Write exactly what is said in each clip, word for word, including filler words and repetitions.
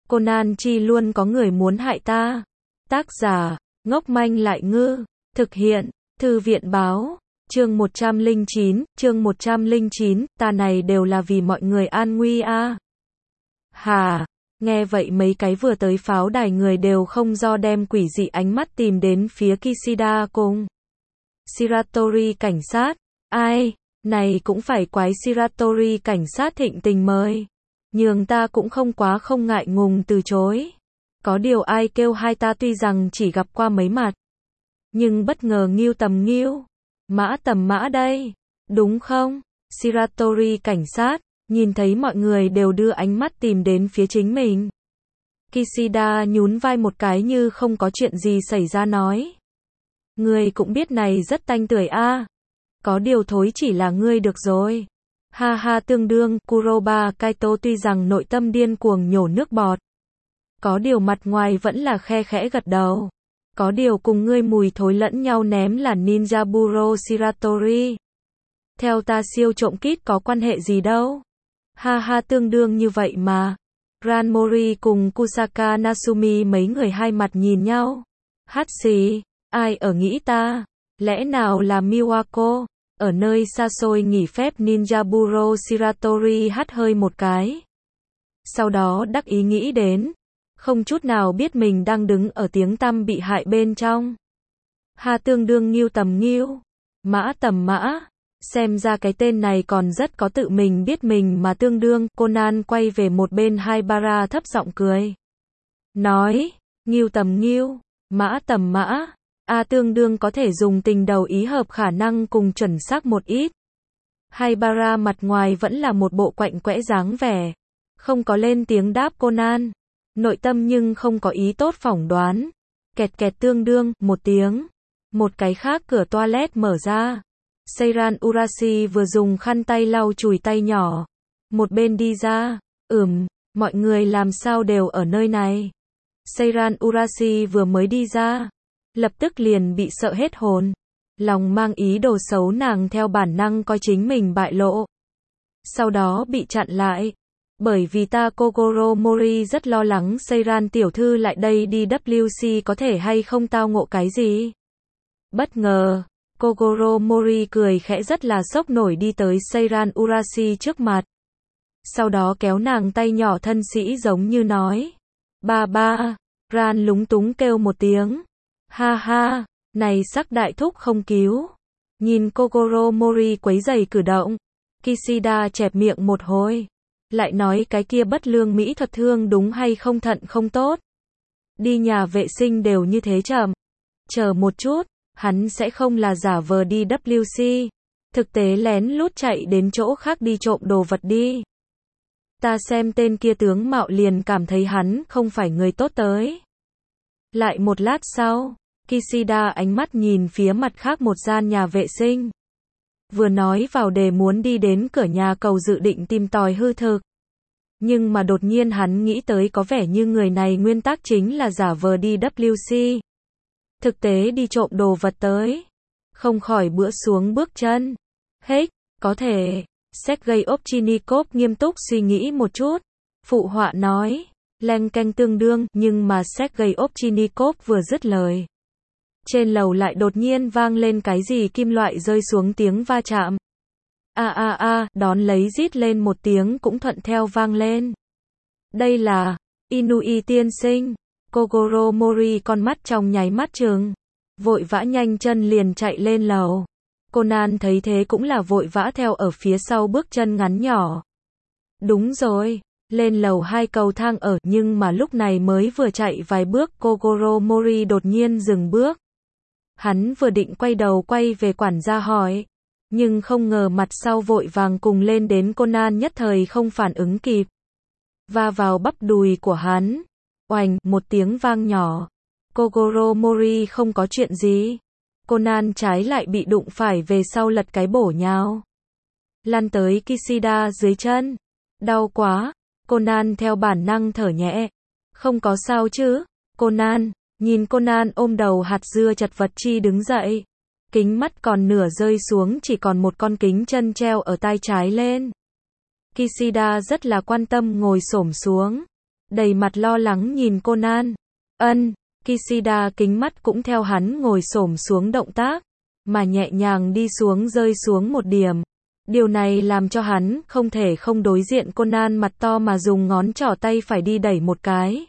Conan chi luôn có người muốn hại ta. Tác giả, ngốc manh lại ngư. Thực hiện, Thư viện báo. Chương một trăm lẻ chín, chương một trăm lẻ chín, ta này đều là vì mọi người an nguy a. À. Hà, nghe vậy mấy cái vừa tới pháo đài người đều không do đem quỷ dị ánh mắt tìm đến phía Kishida cùng Shiratori cảnh sát. Ai, này cũng phải quái Shiratori cảnh sát thịnh tình mời. Nhường ta cũng không quá không ngại ngùng từ chối. Có điều ai kêu hai ta tuy rằng chỉ gặp qua mấy mặt. Nhưng bất ngờ nghiêu tầm nghiêu. Mã tầm mã đây. Đúng không? Shiratori cảnh sát, nhìn thấy mọi người đều đưa ánh mắt tìm đến phía chính mình. Kishida nhún vai một cái như không có chuyện gì xảy ra nói. Ngươi cũng biết này rất tanh tưởi a. À. Có điều thối chỉ là ngươi được rồi. Ha ha tương đương, Kuroba Kaito tuy rằng nội tâm điên cuồng nhổ nước bọt. Có điều mặt ngoài vẫn là khe khẽ gật đầu. Có điều cùng ngươi mùi thối lẫn nhau ném là Ninjaburo Shiratori. Theo ta siêu trộm kít có quan hệ gì đâu. Ha ha tương đương như vậy mà. Ranmori cùng Kusaka Nasumi mấy người hai mặt nhìn nhau. Hát xì, ai ở nghĩ ta? Lẽ nào là Miwako? Ở nơi xa xôi nghỉ phép Ninjaburo Shiratori hắt hơi một cái. Sau đó đắc ý nghĩ đến. Không chút nào biết mình đang đứng ở tiếng tăm bị hại bên trong. Ha tương đương nghiêu tầm nghiêu. Mã tầm mã. Xem ra cái tên này còn rất có tự mình biết mình mà tương đương. Conan quay về một bên Haibara thấp giọng cười. Nói. Nghiêu tầm nghiêu. Mã tầm mã. A tương đương có thể dùng tình đầu ý hợp khả năng cùng chuẩn xác một ít. Haibara mặt ngoài vẫn là một bộ quạnh quẽ dáng vẻ. Không có lên tiếng đáp Conan. Nội tâm nhưng không có ý tốt phỏng đoán. Kẹt kẹt tương đương, một tiếng. Một cái khác cửa toilet mở ra. Seiran Urashi vừa dùng khăn tay lau chùi tay nhỏ. Một bên đi ra. Ừm, mọi người làm sao đều ở nơi này. Seiran Urashi vừa mới đi ra. Lập tức liền bị sợ hết hồn. Lòng mang ý đồ xấu nàng theo bản năng coi chính mình bại lộ. Sau đó bị chặn lại. Bởi vì ta Kogoro Mori rất lo lắng Seiran tiểu thư lại đây đi W C có thể hay không tao ngộ cái gì. Bất ngờ, Kogoro Mori cười khẽ rất là sốc nổi đi tới Seiran Urashi trước mặt. Sau đó kéo nàng tay nhỏ thân sĩ giống như nói. Ba ba, Ran lúng túng kêu một tiếng. Ha ha, này sắc đại thúc không cứu. Nhìn Kogoro Mori quấy giày cử động. Kishida chẹp miệng một hồi. Lại nói cái kia bất lương mỹ thuật thương đúng hay không thận không tốt. Đi nhà vệ sinh đều như thế chậm. Chờ một chút, hắn sẽ không là giả vờ đi W C. Thực tế lén lút chạy đến chỗ khác đi trộm đồ vật đi. Ta xem tên kia tướng mạo liền cảm thấy hắn không phải người tốt tới. Lại một lát sau, Kishida ánh mắt nhìn phía mặt khác một gian nhà vệ sinh. Vừa nói vào đề muốn đi đến cửa nhà cầu dự định tìm tòi hư thực. Nhưng mà đột nhiên hắn nghĩ tới có vẻ như người này nguyên tắc chính là giả vờ đi W C. Thực tế đi trộm đồ vật tới. Không khỏi bữa xuống bước chân. Hếch, có thể. Sergei Ovchinnikov nghiêm túc suy nghĩ một chút. Phụ họa nói. Leng keng tương đương, nhưng mà Sergei Ovchinnikov vừa dứt lời. Trên lầu lại đột nhiên vang lên cái gì kim loại rơi xuống tiếng va chạm. A a a, đón lấy rít lên một tiếng cũng thuận theo vang lên. Đây là Inui tiên sinh. Kogoro Mori con mắt trong nháy mắt trừng. Vội vã nhanh chân liền chạy lên lầu. Conan thấy thế cũng là vội vã theo ở phía sau bước chân ngắn nhỏ. Đúng rồi, lên lầu hai cầu thang ở nhưng mà lúc này mới vừa chạy vài bước Kogoro Mori đột nhiên dừng bước. Hắn vừa định quay đầu quay về quản gia hỏi. Nhưng không ngờ mặt sau vội vàng cùng lên đến Conan nhất thời không phản ứng kịp. Va vào bắp đùi của hắn. Oành, một tiếng vang nhỏ. Kogoro Mori không có chuyện gì. Conan trái lại bị đụng phải về sau lật cái bổ nhào. Lăn tới Kishida dưới chân. Đau quá. Conan theo bản năng thở nhẹ. Không có sao chứ. Conan, nhìn Conan ôm đầu hạt dưa chật vật chi đứng dậy. Kính mắt còn nửa rơi xuống chỉ còn một con kính chân treo ở tai trái lên. Kishida rất là quan tâm ngồi xổm xuống. đầy mặt lo lắng nhìn Conan. Ân, Kishida kính mắt cũng theo hắn ngồi xổm xuống động tác, mà nhẹ nhàng đi xuống rơi xuống một điểm. Điều này làm cho hắn không thể không đối diện Conan mặt to mà dùng ngón trỏ tay phải đi đẩy một cái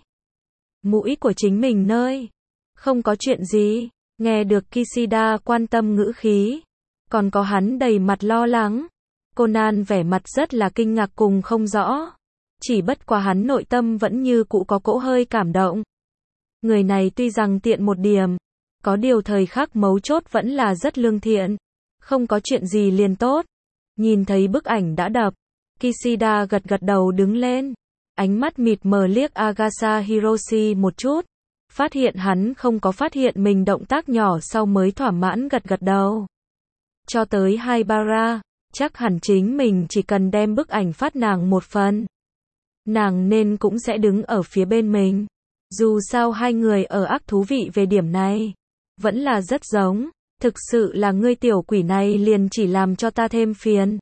mũi của chính mình nơi. Không có chuyện gì, nghe được Kishida quan tâm ngữ khí, còn có hắn đầy mặt lo lắng. Conan vẻ mặt rất là kinh ngạc cùng không rõ. Chỉ bất quá hắn nội tâm vẫn như cũ có cỗ hơi cảm động. Người này tuy rằng tiện một điểm, có điều thời khắc mấu chốt vẫn là rất lương thiện. Không có chuyện gì liền tốt. Nhìn thấy bức ảnh đã đập, Kishida gật gật đầu đứng lên. Ánh mắt mịt mờ liếc Agasa Hiroshi một chút. Phát hiện hắn không có phát hiện mình động tác nhỏ sau mới thỏa mãn gật gật đầu. Cho tới Haibara, chắc hẳn chính mình chỉ cần đem bức ảnh phát nàng một phần. Nàng nên cũng sẽ đứng ở phía bên mình. Dù sao hai người ở ác thú vị về điểm này. Vẫn là rất giống. Thực sự là ngươi tiểu quỷ này liền chỉ làm cho ta thêm phiền.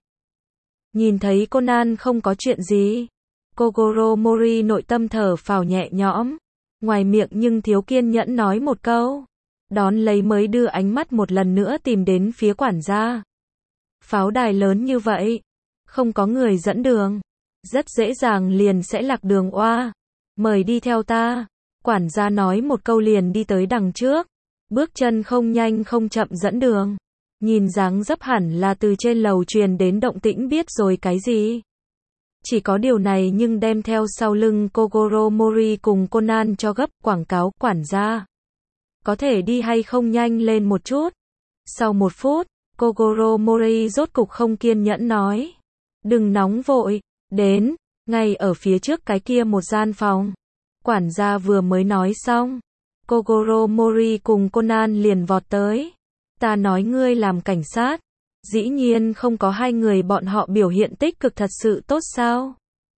Nhìn thấy Conan không có chuyện gì. Kogoro Mori nội tâm thở phào nhẹ nhõm. Ngoài miệng nhưng thiếu kiên nhẫn nói một câu. Đón lấy mới đưa ánh mắt một lần nữa tìm đến phía quản gia. Pháo đài lớn như vậy. Không có người dẫn đường. Rất dễ dàng liền sẽ lạc đường oa. Mời đi theo ta. Quản gia nói một câu liền đi tới đằng trước. Bước chân không nhanh không chậm dẫn đường. Nhìn dáng dấp hẳn là từ trên lầu truyền đến động tĩnh biết rồi cái gì. Chỉ có điều này nhưng đem theo sau lưng Kogoro Mori cùng Conan cho gấp quảng cáo quản gia. Có thể đi hay không nhanh lên một chút. Sau một phút, Kogoro Mori rốt cục không kiên nhẫn nói. Đừng nóng vội, đến, ngay ở phía trước cái kia một gian phòng. Quản gia vừa mới nói xong. Kogoro Mori cùng Conan liền vọt tới. Ta nói ngươi làm cảnh sát. Dĩ nhiên không có hai người bọn họ biểu hiện tích cực thật sự tốt sao?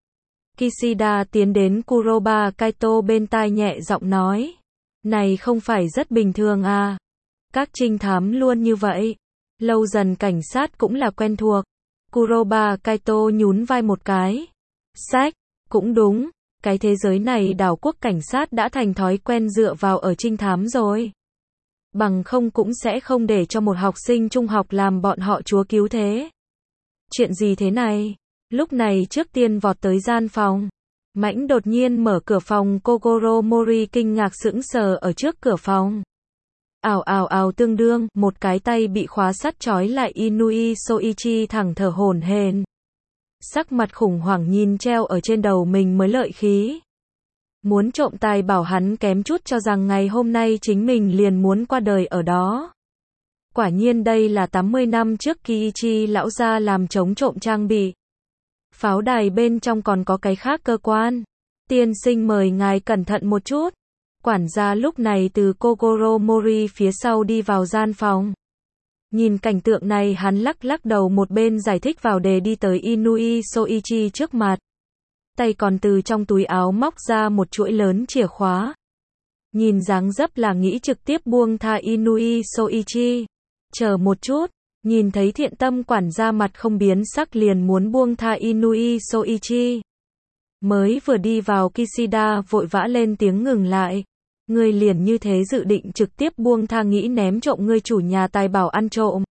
Kishida tiến đến Kuroba Kaito bên tai nhẹ giọng nói. Này không phải rất bình thường à? Các trinh thám luôn như vậy. Lâu dần cảnh sát cũng là quen thuộc. Kuroba Kaito nhún vai một cái. Sách, cũng đúng. Cái thế giới này đảo quốc cảnh sát đã thành thói quen dựa vào ở trinh thám rồi. Bằng không cũng sẽ không để cho một học sinh trung học làm bọn họ chúa cứu thế. Chuyện gì thế này? Lúc này trước tiên vọt tới gian phòng. Mãnh đột nhiên mở cửa phòng. Kogoro Mori kinh ngạc sững sờ ở trước cửa phòng. Ào ào ào tương đương, một cái tay bị khóa sắt trói lại Inui Soichi thẳng thở hổn hển. Sắc mặt khủng hoảng nhìn treo ở trên đầu mình mới lợi khí. Muốn trộm tài bảo hắn kém chút cho rằng ngày hôm nay chính mình liền muốn qua đời ở đó. Quả nhiên đây là tám mươi năm trước Kiichi lão gia làm chống trộm trang bị. Pháo đài bên trong còn có cái khác cơ quan. Tiên sinh mời ngài cẩn thận một chút. Quản gia lúc này từ Kogoro Mori phía sau đi vào gian phòng. Nhìn cảnh tượng này hắn lắc lắc đầu một bên giải thích vào đề đi tới Inui Soichi trước mặt. Tay còn từ trong túi áo móc ra một chuỗi lớn chìa khóa. Nhìn dáng dấp là nghĩ trực tiếp buông tha Inui Soichi. Chờ một chút, nhìn thấy thiện tâm quản gia mặt không biến sắc liền muốn buông tha Inui Soichi. Mới vừa đi vào Kishida vội vã lên tiếng ngừng lại. Ngươi liền như thế dự định trực tiếp buông tha nghĩ ném trộm ngươi chủ nhà tài bảo ăn trộm.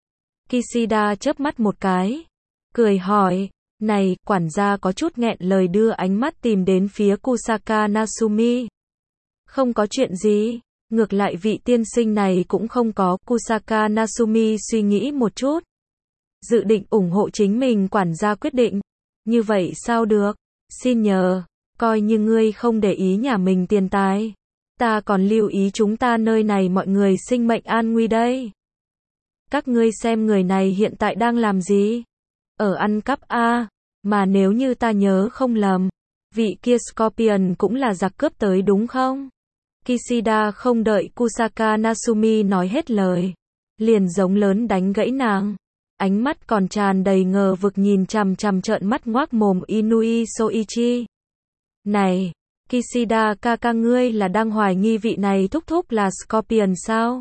Kishida chớp mắt một cái. Cười hỏi. Này, quản gia có chút nghẹn lời đưa ánh mắt tìm đến phía Kusaka Natsumi. Không có chuyện gì. Ngược lại vị tiên sinh này cũng không có. Kusaka Natsumi suy nghĩ một chút. Dự định ủng hộ chính mình quản gia quyết định. Như vậy sao được? Xin nhờ. Coi như ngươi không để ý nhà mình tiền tài. Ta còn lưu ý chúng ta nơi này mọi người sinh mệnh an nguy đây. Các ngươi xem người này hiện tại đang làm gì? Ở ăn cắp a, mà nếu như ta nhớ không lầm, vị kia Scorpion cũng là giặc cướp tới đúng không? Kishida không đợi Kusaka Natsumi nói hết lời, liền giống lớn đánh gãy nàng. Ánh mắt còn tràn đầy ngờ vực nhìn chằm chằm trợn mắt ngoác mồm Inui Soichi. Này, Kishida kaka ngươi là đang hoài nghi vị này thúc thúc là Scorpion sao?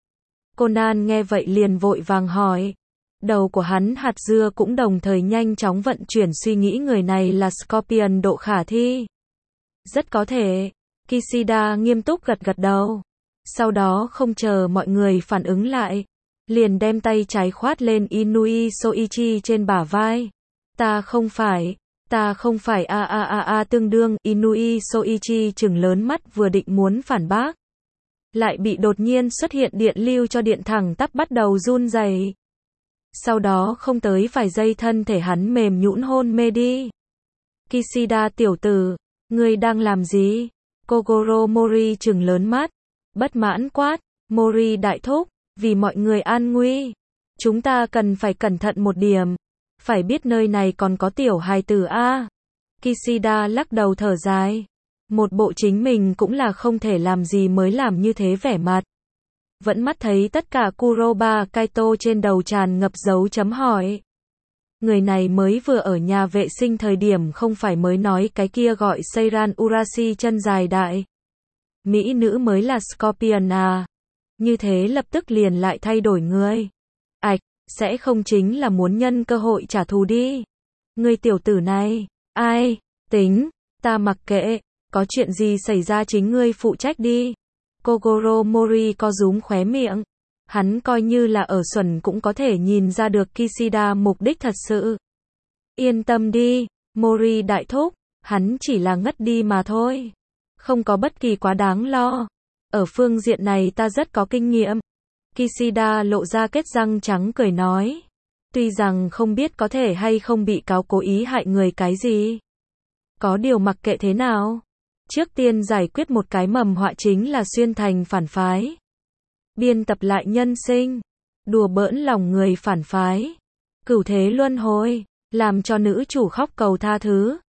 Conan nghe vậy liền vội vàng hỏi. Đầu của hắn hạt dưa cũng đồng thời nhanh chóng vận chuyển suy nghĩ người này là Scorpion độ khả thi. Rất có thể. Kishida nghiêm túc gật gật đầu. Sau đó không chờ mọi người phản ứng lại, liền đem tay trái khoát lên Inui Soichi trên bả vai. Ta không phải, ta không phải a a a a tương đương, Inui Soichi trừng lớn mắt vừa định muốn phản bác. Lại bị đột nhiên xuất hiện điện lưu cho điện thẳng tắp bắt đầu run rẩy. Sau đó không tới vài giây thân thể hắn mềm nhũn hôn mê đi. Kishida tiểu tử, ngươi đang làm gì? Kogoro Mori trừng lớn mắt, bất mãn quát, Mori đại thúc, vì mọi người an nguy, chúng ta cần phải cẩn thận một điểm, phải biết nơi này còn có tiểu hài tử a. Kishida lắc đầu thở dài, một bộ chính mình cũng là không thể làm gì mới làm như thế vẻ mặt. Vẫn mắt thấy tất cả Kuroba Kaito trên đầu tràn ngập dấu chấm hỏi. Người này mới vừa ở nhà vệ sinh thời điểm không phải mới nói cái kia gọi Seiran Urashi chân dài đại. Mỹ nữ mới là Scorpion à. Như thế lập tức liền lại thay đổi người. Ảch, sẽ không chính là muốn nhân cơ hội trả thù đi. Người tiểu tử này, ai, tính, ta mặc kệ, có chuyện gì xảy ra chính ngươi phụ trách đi. Kogoro Mori co rúm khóe miệng. Hắn coi như là ở xuẩn cũng có thể nhìn ra được Kishida mục đích thật sự. Yên tâm đi, Mori đại thúc, hắn chỉ là ngất đi mà thôi. Không có bất kỳ quá đáng lo. Ở phương diện này ta rất có kinh nghiệm. Kishida lộ ra kết răng trắng cười nói. Tuy rằng không biết có thể hay không bị cáo cố ý hại người cái gì. Có điều mặc kệ thế nào. Trước tiên giải quyết một cái mầm họa chính là xuyên thành phản phái. Biên tập lại nhân sinh. Đùa bỡn lòng người phản phái. Cửu thế luân hồi. Làm cho nữ chủ khóc cầu tha thứ.